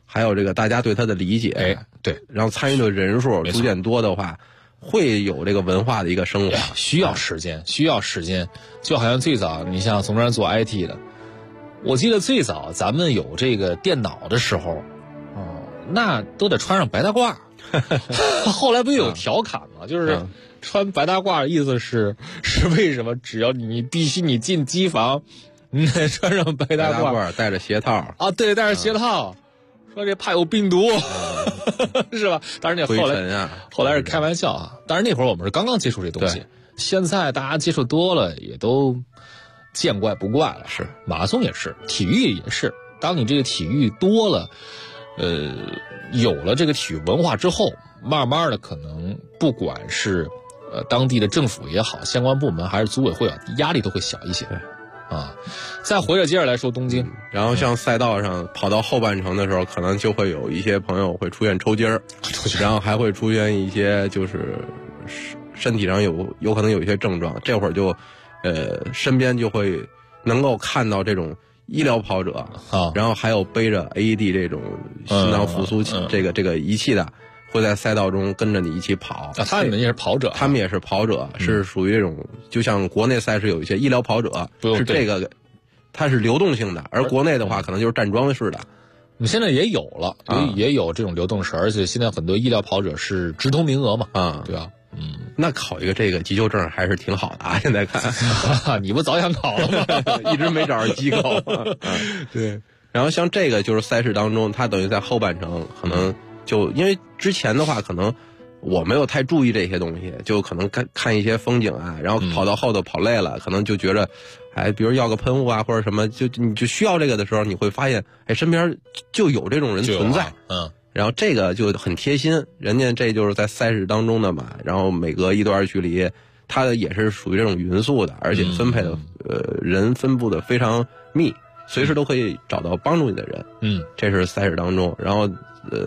还有这个大家对他的理解， 对， 然后参与的人数逐渐多的话，会有这个文化的一个升华， 需要时间。就好像最早，你像从这儿做 IT 的，我记得最早咱们有这个电脑的时候，那都得穿上白大褂。后来不有调侃吗？就是穿白大褂，意思是为什么？只要你必须你进机房，你得穿上白大褂， 带着鞋套啊，对，带着鞋套。说这怕有病毒，是吧？当然后来是开玩笑啊。当然那会儿我们是刚刚接触这东西，现在大家接触多了，也都见怪不怪了。 是， 马拉松也是，体育也是。当你这个体育多了，有了这个体育文化之后，慢慢的可能不管是当地的政府也好，相关部门还是组委会啊，压力都会小一些。再接着来说东京， 然后像赛道上跑到后半程的时候，可能就会有一些朋友会出现抽筋儿，然后还会出现一些就是身体上有可能有一些症状，这会儿就身边就会能够看到这种医疗跑者然后还有背着 AED 这种心脏复苏这个仪器的，会在赛道中跟着你一起跑。 他们也是跑者， 是属于这种，就像国内赛事有一些医疗跑者，是这个，它是流动性的，而国内的话可能就是站桩式的。 现在也有了，也有这种流动式，而且现在很多医疗跑者是直通名额嘛，对吧？ 那考一个这个急救证还是挺好的啊！现在看， 你不早想考了吗？ 一直没找着机构。对。然后像这个就是赛事当中，它等于在后半程可能就因为之前的话，可能我没有太注意这些东西，就可能看一些风景啊，然后跑到后头跑累了，可能就觉着，比如要个喷雾啊或者什么，你就需要这个的时候，你会发现，身边就有这种人存在，然后这个就很贴心，人家这就是在赛事当中的嘛，然后每隔一段距离，它也是属于这种匀速的，而且分配的人分布的非常密，随时都可以找到帮助你的人。这是赛事当中，然后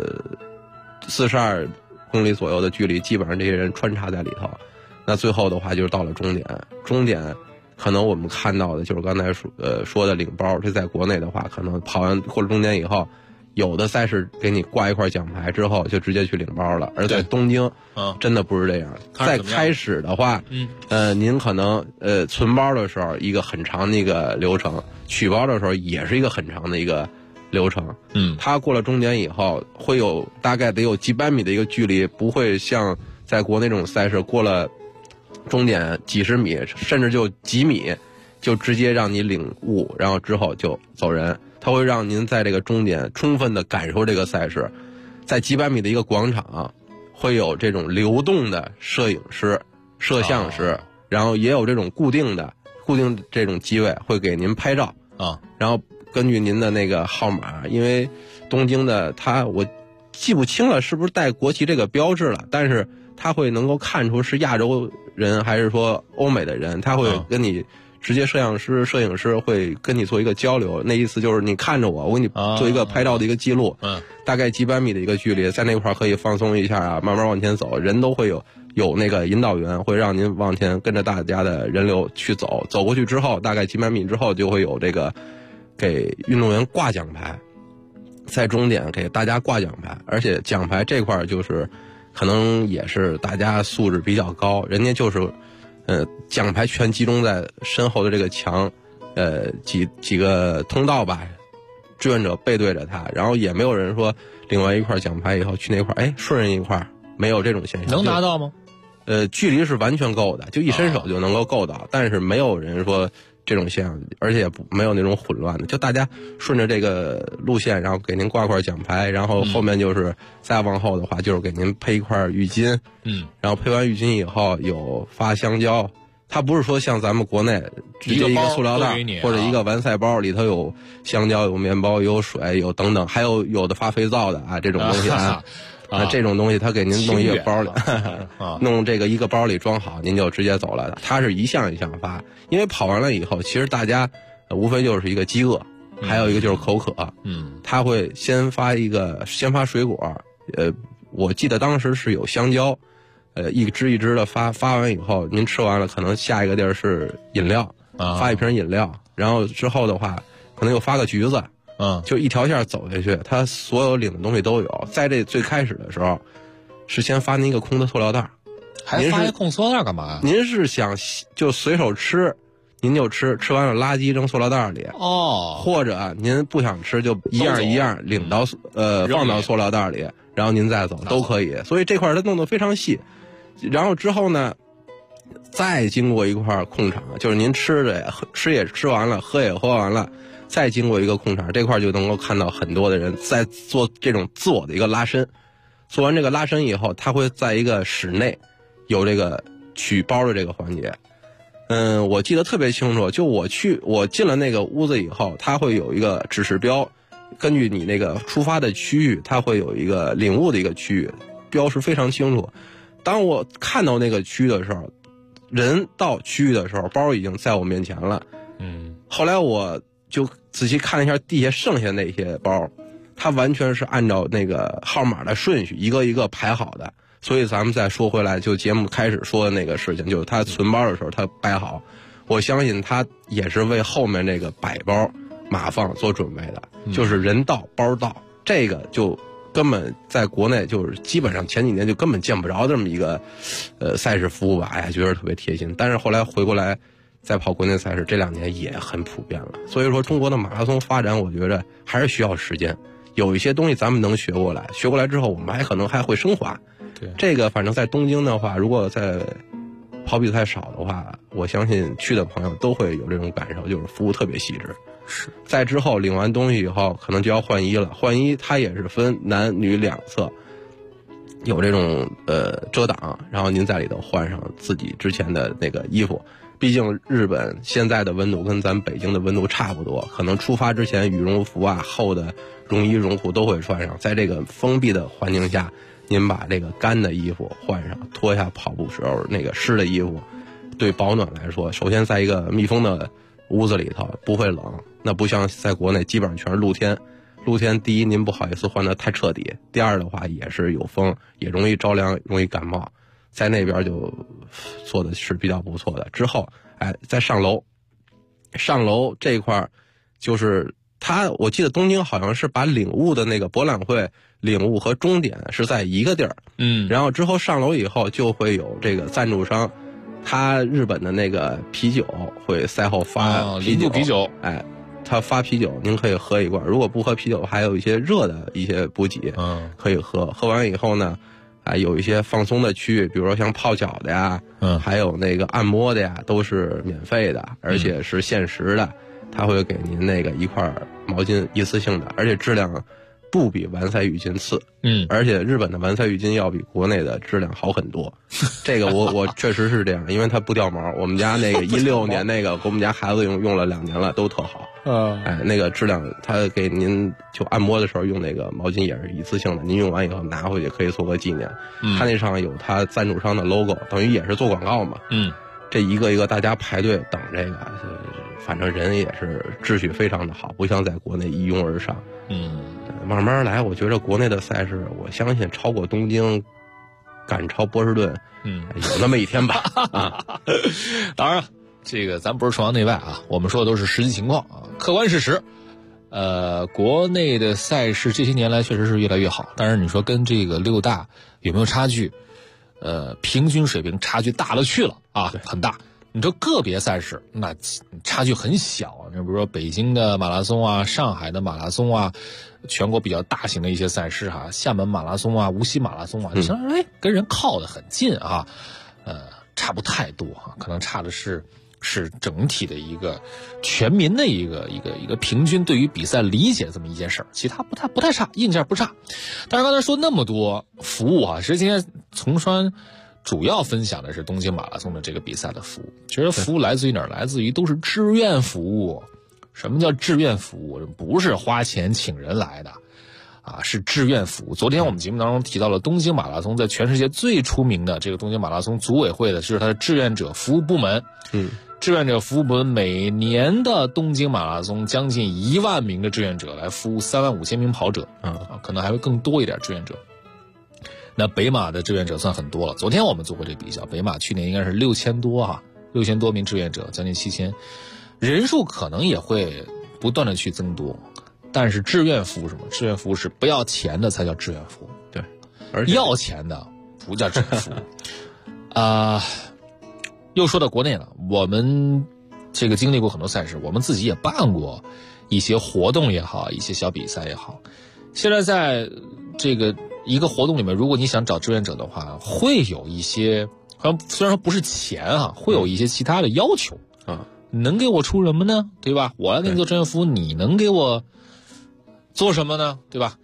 42公里左右的距离，基本上这些人穿插在里头。那最后的话就是到了终点可能我们看到的就是刚才说的领包，这在国内的话，可能跑完过了终点以后，有的赛事给你挂一块奖牌之后就直接去领包了，而在东京真的不是这样。在开始的话您可能存包的时候一个很长的一个流程，取包的时候也是一个很长的一个流程。他过了终点以后会有大概得有几百米的一个距离，不会像在国内这种赛事过了终点几十米甚至就几米就直接让你领悟，然后之后就走人。它会让您在这个终点充分的感受这个赛事。在几百米的一个广场会有这种流动的摄影师、摄像师，然后也有这种固定这种机位会给您拍照然后根据您的那个号码，因为东京的我记不清了是不是带国旗这个标志了，但是他会能够看出是亚洲人还是说欧美的人，他会跟你直接摄影师会跟你做一个交流，那意思就是你看着我给你做一个拍照的一个记录，大概几百米的一个距离，在那块可以放松一下慢慢往前走，人都会有那个引导员会让您往前跟着大家的人流去走过去之后，大概几百米之后就会有这个给运动员挂奖牌，在终点给大家挂奖牌，而且奖牌这块就是可能也是大家素质比较高，人家就是奖牌全集中在身后的这个墙，几个通道吧，志愿者背对着他，然后也没有人说领完一块奖牌以后去那块顺人一块，没有这种现象。 能拿到吗？ 距离是完全够的，就一伸手就能够够到，但是没有人说这种现象，而且也没有那种混乱的，就大家顺着这个路线，然后给您挂块奖牌，然后后面就是再往后的话就是给您配一块浴巾，然后配完浴巾以后有发香蕉，它不是说像咱们国内直接一个塑料袋或者一个完赛包里头有香蕉有面包有水有等等，还有的发肥皂的这种东西那这种东西他给您弄一个包里弄这个一个包里装好，您就直接走了。他是一项一项发，因为跑完了以后其实大家无非就是一个饥饿，还有一个就是口渴，他会先发水果，我记得当时是有香蕉，一支一支的发完以后，您吃完了可能下一个地儿是饮料，发一瓶饮料，然后之后的话可能又发个橘子， 就一条线走下去，它所有领的东西都有。在这最开始的时候，是先发您一个空的塑料袋， 还发一空塑料袋干嘛呀？ 您是想就随手吃，您就吃完了垃圾扔塑料袋里或者您不想吃就一样一样领到放到塑料袋里，然后您再走都可以。所以这块它弄得非常细。然后之后呢，再经过一块空场，就是您吃也吃完了，喝也喝完了，再经过一个空场，这块就能够看到很多的人在做这种自我的一个拉伸。做完这个拉伸以后，他会在一个室内有这个取包的这个环节。我记得特别清楚，就我进了那个屋子以后，它会有一个指示标，根据你那个出发的区域，它会有一个领悟的一个区域，标识非常清楚。当我看到那个区域的时候，人到区域的时候，包已经在我面前了。后来我就仔细看了一下地下剩下那些包，它完全是按照那个号码的顺序一个一个排好的。所以咱们再说回来，就节目开始说的那个事情，就是他存包的时候他摆好，我相信他也是为后面这个摆包码放做准备的，就是人到包到，这个就根本在国内就是基本上前几年就根本见不着这么一个赛事服务吧。哎呀，觉得特别贴心。但是后来回过来再跑国内赛事，这2年也很普遍了。所以说中国的马拉松发展，我觉得还是需要时间，有一些东西咱们能学过来，学过来之后我们可能还会升华。 对，这个反正在东京的话，如果在跑比赛少的话，我相信去的朋友都会有这种感受，就是服务特别细致。 是， 在之后领完东西以后，可能就要换衣了。换衣它也是分男女2侧，有这种遮挡，然后您在里头换上自己之前的那个衣服。毕竟日本现在的温度跟咱北京的温度差不多，可能出发之前羽绒服厚的绒衣绒裤都会穿上。在这个封闭的环境下，您把这个干的衣服换上，脱下跑步时候那个湿的衣服，对保暖来说，首先在一个密封的屋子里头不会冷，那不像在国内基本上全是露天。露天第一您不好意思换得太彻底，第二的话也是有风，也容易着凉，容易感冒。在那边就做的是比较不错的。之后再上楼这一块就是我记得东京好像是把领悟的那个博览会领悟和终点是在一个地儿，然后之后上楼以后就会有这个赞助商，他日本的那个啤酒会赛后发啤酒，他发啤酒您可以喝一罐，如果不喝啤酒还有一些热的一些补给可以喝，喝完以后呢有一些放松的区域，比如说像泡脚的呀，还有那个按摩的呀，都是免费的，而且是限时的，他会给您那个一块毛巾一次性的，而且质量不比完赛浴巾次，而且日本的完赛浴巾要比国内的质量好很多，这个我确实是这样，因为它不掉毛，我们家那个16年那个给我们家孩子用了2年了，都特好，那个质量，他给您就按摩的时候用那个毛巾也是一次性的，您用完以后拿回去可以做个纪念，他那上有他赞助商的 logo， 等于也是做广告嘛，这一个一个大家排队等这个，反正人也是秩序非常的好，不像在国内一拥而上，慢慢来，我觉得国内的赛事，我相信超过东京，赶超波士顿，有那么一天吧。 当然了，这个咱不是崇洋媚外啊，我们说的都是实际情况啊，客观事实。国内的赛事这些年来确实是越来越好，但是你说跟这个6大有没有差距？平均水平差距大了去了啊，很大。你说个别赛事那差距很小，你比如说北京的马拉松啊，上海的马拉松啊，全国比较大型的一些赛事哈，厦门马拉松啊，无锡马拉松啊，跟人靠得很近啊，差不太多啊，可能差的是整体的一个全民的一个平均对于比赛理解这么一件事儿，其他不太差，硬件不差。但是刚才说那么多服务啊，其实今天从川主要分享的是东京马拉松的这个比赛的服务。其实服务来自于哪儿？来自于都是志愿服务。什么叫志愿服务？不是花钱请人来的啊，是志愿服务。昨天我们节目当中提到了东京马拉松在全世界最出名的这个东京马拉松组委会的就是它的志愿者服务部门。志愿者服务部门每年的东京马拉松将近1万名的志愿者来服务35000名跑者可能还会更多一点志愿者。那北马的志愿者算很多了，昨天我们做过这比较，北马去年应该是6000多6000多名志愿者，将近7000，人数可能也会不断的去增多。 但是志愿服务什么？志愿服务是不要钱的才叫志愿服务。 对，而且要钱的不叫志愿服务。又说到国内了，我们这个经历过很多赛事，我们自己也办过一些活动也好，一些小比赛也好。现在在这个一个活动里面，如果你想找志愿者的话，会有一些，虽然说不是钱哈，会有一些其他的要求啊。能给我出什么呢？对吧？我要给你做志愿服务，你能给我做什么呢？对吧？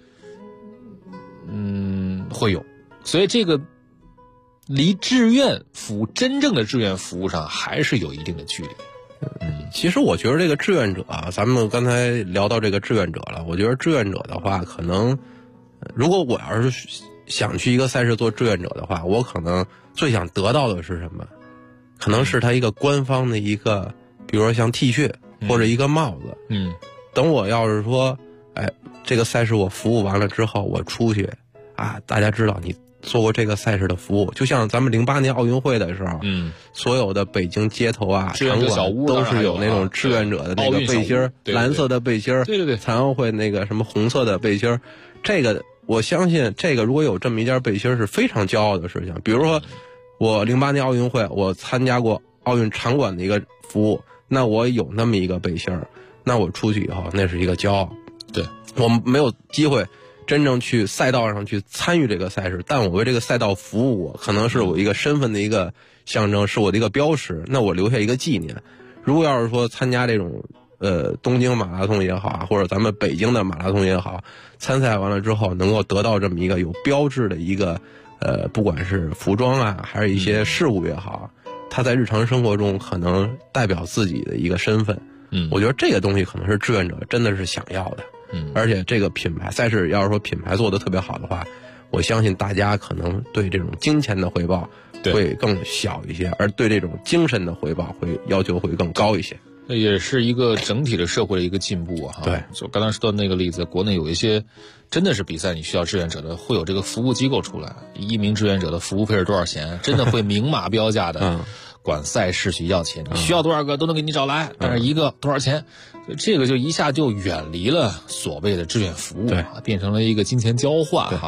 会有，所以这个离志愿服务真正的志愿服务上还是有一定的距离。 其实我觉得这个志愿者啊，咱们刚才聊到这个志愿者了，我觉得志愿者的话，可能如果我要是想去一个赛事做志愿者的话，我可能最想得到的是什么？可能是他一个官方的一个，比如说像 T 恤或者一个帽子。等我要是说，这个赛事我服务完了之后，我出去啊，大家知道你做过这个赛事的服务，就像咱们08年奥运会的时候，所有的北京街头啊、场馆都是有那种志愿者的那个背心儿，蓝色的背心儿， 对， 残奥会那个什么红色的背心儿，这个我相信，这个如果有这么一件背心儿是非常骄傲的事情。比如说，我08年奥运会，我参加过奥运场馆的一个服务，那我有那么一个背心儿，那我出去以后，那是一个骄傲。 对， 我没有机会真正去赛道上去参与这个赛事，但我为这个赛道服务过，可能是我一个身份的一个象征，是我的一个标识，那我留下一个纪念。如果要是说参加这种东京马拉松也好啊，或者咱们北京的马拉松也好，参赛完了之后能够得到这么一个有标志的一个不管是服装啊，还是一些事物也好，他在日常生活中可能代表自己的一个身份。我觉得这个东西可能是志愿者真的是想要的。而且这个品牌赛事要是说品牌做得特别好的话，我相信大家可能对这种金钱的回报会更小一些，而对这种精神的回报会要求会更高一些。 也是一个整体的社会的一个进步啊。 对， 就刚才说的那个例子，国内有一些真的是比赛你需要志愿者的，会有这个服务机构出来，一名志愿者的服务费是多少钱，真的会明码标价的管赛事去要钱，你需要多少个都能给你找来，但是一个多少钱，这个就一下就远离了所谓的志愿服务啊，变成了一个金钱交换哈。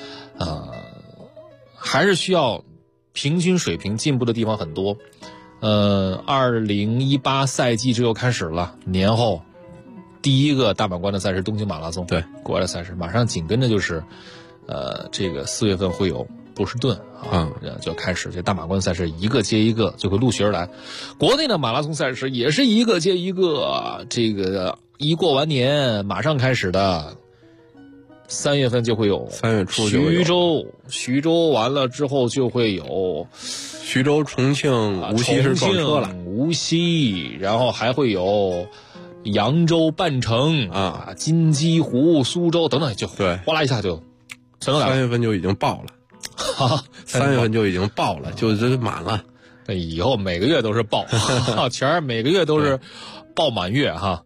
还是需要平均水平进步的地方很多。2018赛季这又开始了，年后第一个大满贯的赛事东京马拉松， 对， 国外的赛事，马上紧跟着就是这个4月份会有波士顿啊，就开始这大满贯赛事一个接一个就会陆续而来。国内的马拉松赛事也是一个接一个，这个一过完年马上开始的。3月份就会有 ，3月初就会有徐州完了之后就会有徐州、重庆、无锡是撞车了， 无锡，然后还会有扬州半程啊，金鸡湖、苏州等等，就对， 哗啦一下就全都来了。 3月份就已经爆了，3月份就已经爆了，就是满了。 那以后每个月都是爆，每个月都是爆满月哈。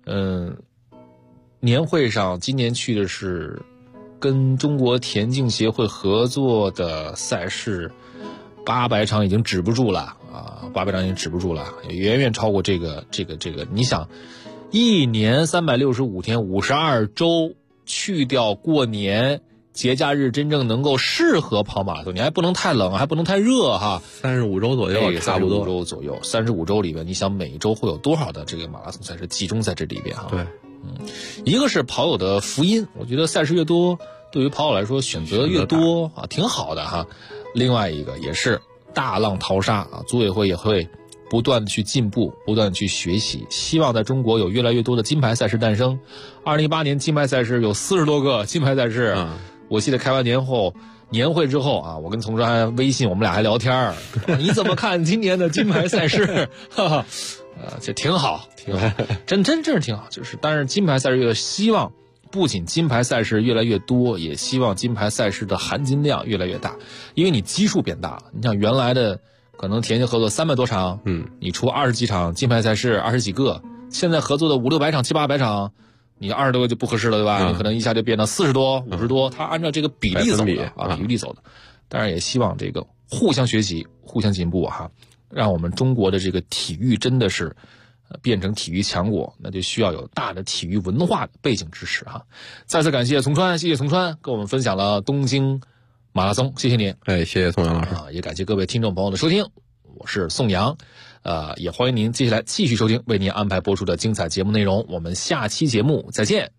年会上今年去的是跟中国田径协会合作的赛事，800场已经止不住了啊，800场已经止不住了，远远超过这个。你想，一年365天，52周，去掉过年节假日，真正能够适合跑马拉松，你还不能太冷，还不能太热哈。 35周左右，差不多。 35周左右，35周里边，你想每周会有多少的这个马拉松赛事集中在这里边哈？ 对。 一个是跑友的福音，我觉得赛事越多，对于跑友来说选择越多啊，挺好的哈。另外一个也是大浪淘沙啊，组委会也会不断的去进步，不断的去学习，希望在中国有越来越多的金牌赛事诞生。2018年金牌赛事有40多个金牌赛事，我记得开完年会之后啊，我跟丛川微信，我们俩还聊天你怎么看今年的金牌赛事？哈哈。这挺好，真是挺好。但是金牌赛事越希望，不仅金牌赛事越来越多，也希望金牌赛事的含金量越来越大，因为你基数变大了。你像原来的可能田径合作300多场，你出20几场金牌赛事20几个，现在合作的500-600场、700-800场，你20多个就不合适了，对吧？你可能一下就变到40多、50多，它按照这个比例走的啊，比例走的。当然也希望这个互相学习、互相进步哈。让我们中国的这个体育真的是， 变成体育强国，那就需要有大的体育文化的背景支持哈。再次感谢丛川，谢谢丛川跟我们分享了东京马拉松，谢谢您。 谢谢宋阳老师也感谢各位听众朋友的收听，我是宋阳。也欢迎您接下来继续收听为您安排播出的精彩节目内容，我们下期节目再见。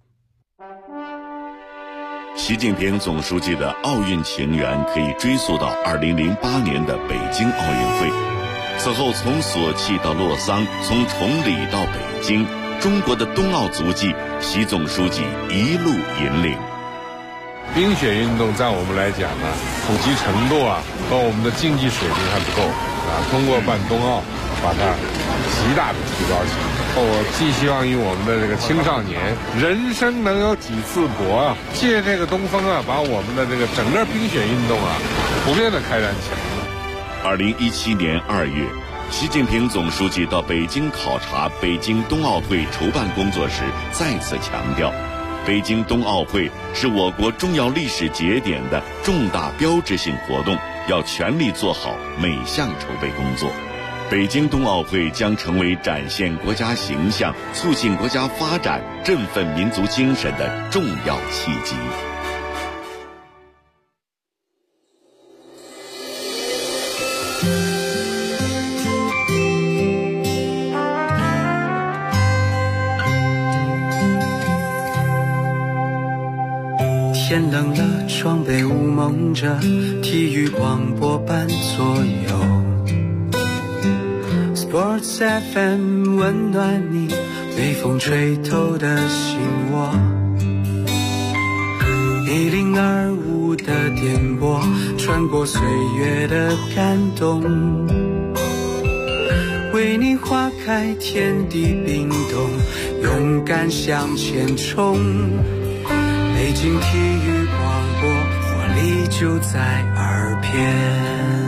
习近平总书记的奥运情缘可以追溯到2008年的北京奥运会。此后从索契到洛桑，从崇礼到北京，中国的冬奥足迹，习总书记一路引领。 冰雪运动在我们来讲呢，普及程度和我们的竞技水平还不够通过办冬奥，把它极大的提高起来。我寄希望于我们的这个青少年，人生能有几次搏借这个东风把我们的这个整个冰雪运动普遍的开展起来。 2017年2月，习近平总书记到北京考察北京冬奥会筹办工作时，再次强调，北京冬奥会是我国重要历史节点的重大标志性活动，要全力做好每项筹备工作。北京冬奥会将成为展现国家形象、促进国家发展、振奋民族精神的重要契机。 天冷了，窗被雾蒙着，体育广播伴左右。Sports FM 温暖你被风吹透的心窝。1025的电波，穿过岁月的感动，为你划开天地冰冻，勇敢向前冲。北京体育广播，活力就在耳边。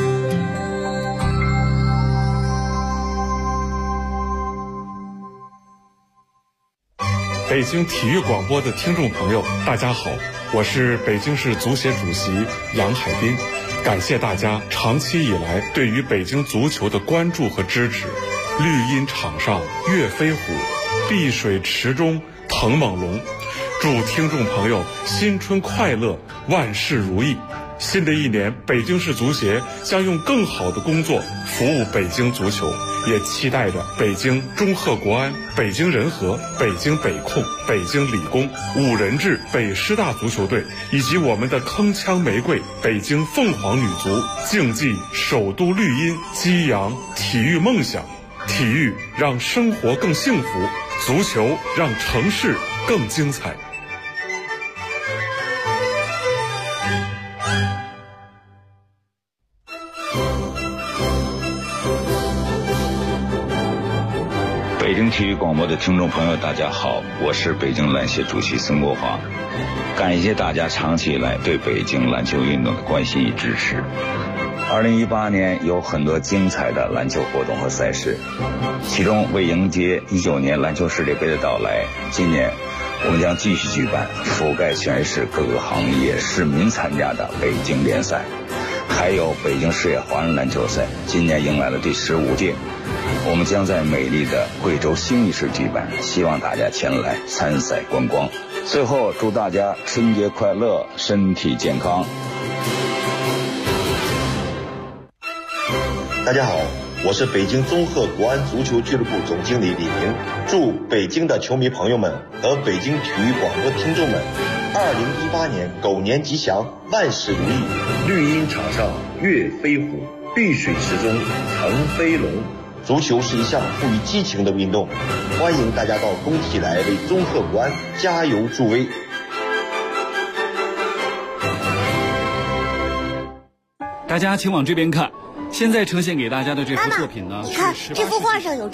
北京体育广播的听众朋友，大家好，我是北京市足协主席杨海滨，感谢大家长期以来对于北京足球的关注和支持。绿茵场上跃飞虎，碧水池中腾猛龙。祝听众朋友新春快乐，万事如意。新的一年，北京市足协将用更好的工作服务北京足球，也期待着北京中赫国安、北京人和、北京北控、北京理工、五人制北师大足球队，以及我们的铿锵玫瑰北京凤凰女足，竞技首都绿茵，激扬体育梦想。体育让生活更幸福，足球让城市更精彩。 北京体育广播的听众朋友，大家好，我是北京篮协主席孙国华，感谢大家长期以来对北京篮球运动的关心与支持。2018年有很多精彩的篮球活动和赛事，其中为迎接19年篮球世界杯的到来，今年我们将继续举办覆盖全市各个行业市民参加的北京联赛，还有北京市野华人篮球赛，今年迎来了第15届。我们将在美丽的贵州兴义市举办，希望大家前来参赛观光。最后祝大家春节快乐，身体健康。 大家好，我是北京综合国安足球俱乐部总经理李明，祝北京的球迷朋友们和北京体育广播听众们2018年狗年吉祥，万事如意。绿茵场上跃飞虎，碧水池中腾飞龙。足球是一项富于激情的运动，欢迎大家到工体来为综合国安加油助威。 大家请往这边看，现在呈现给大家的这幅作品呢， 你看这幅画上有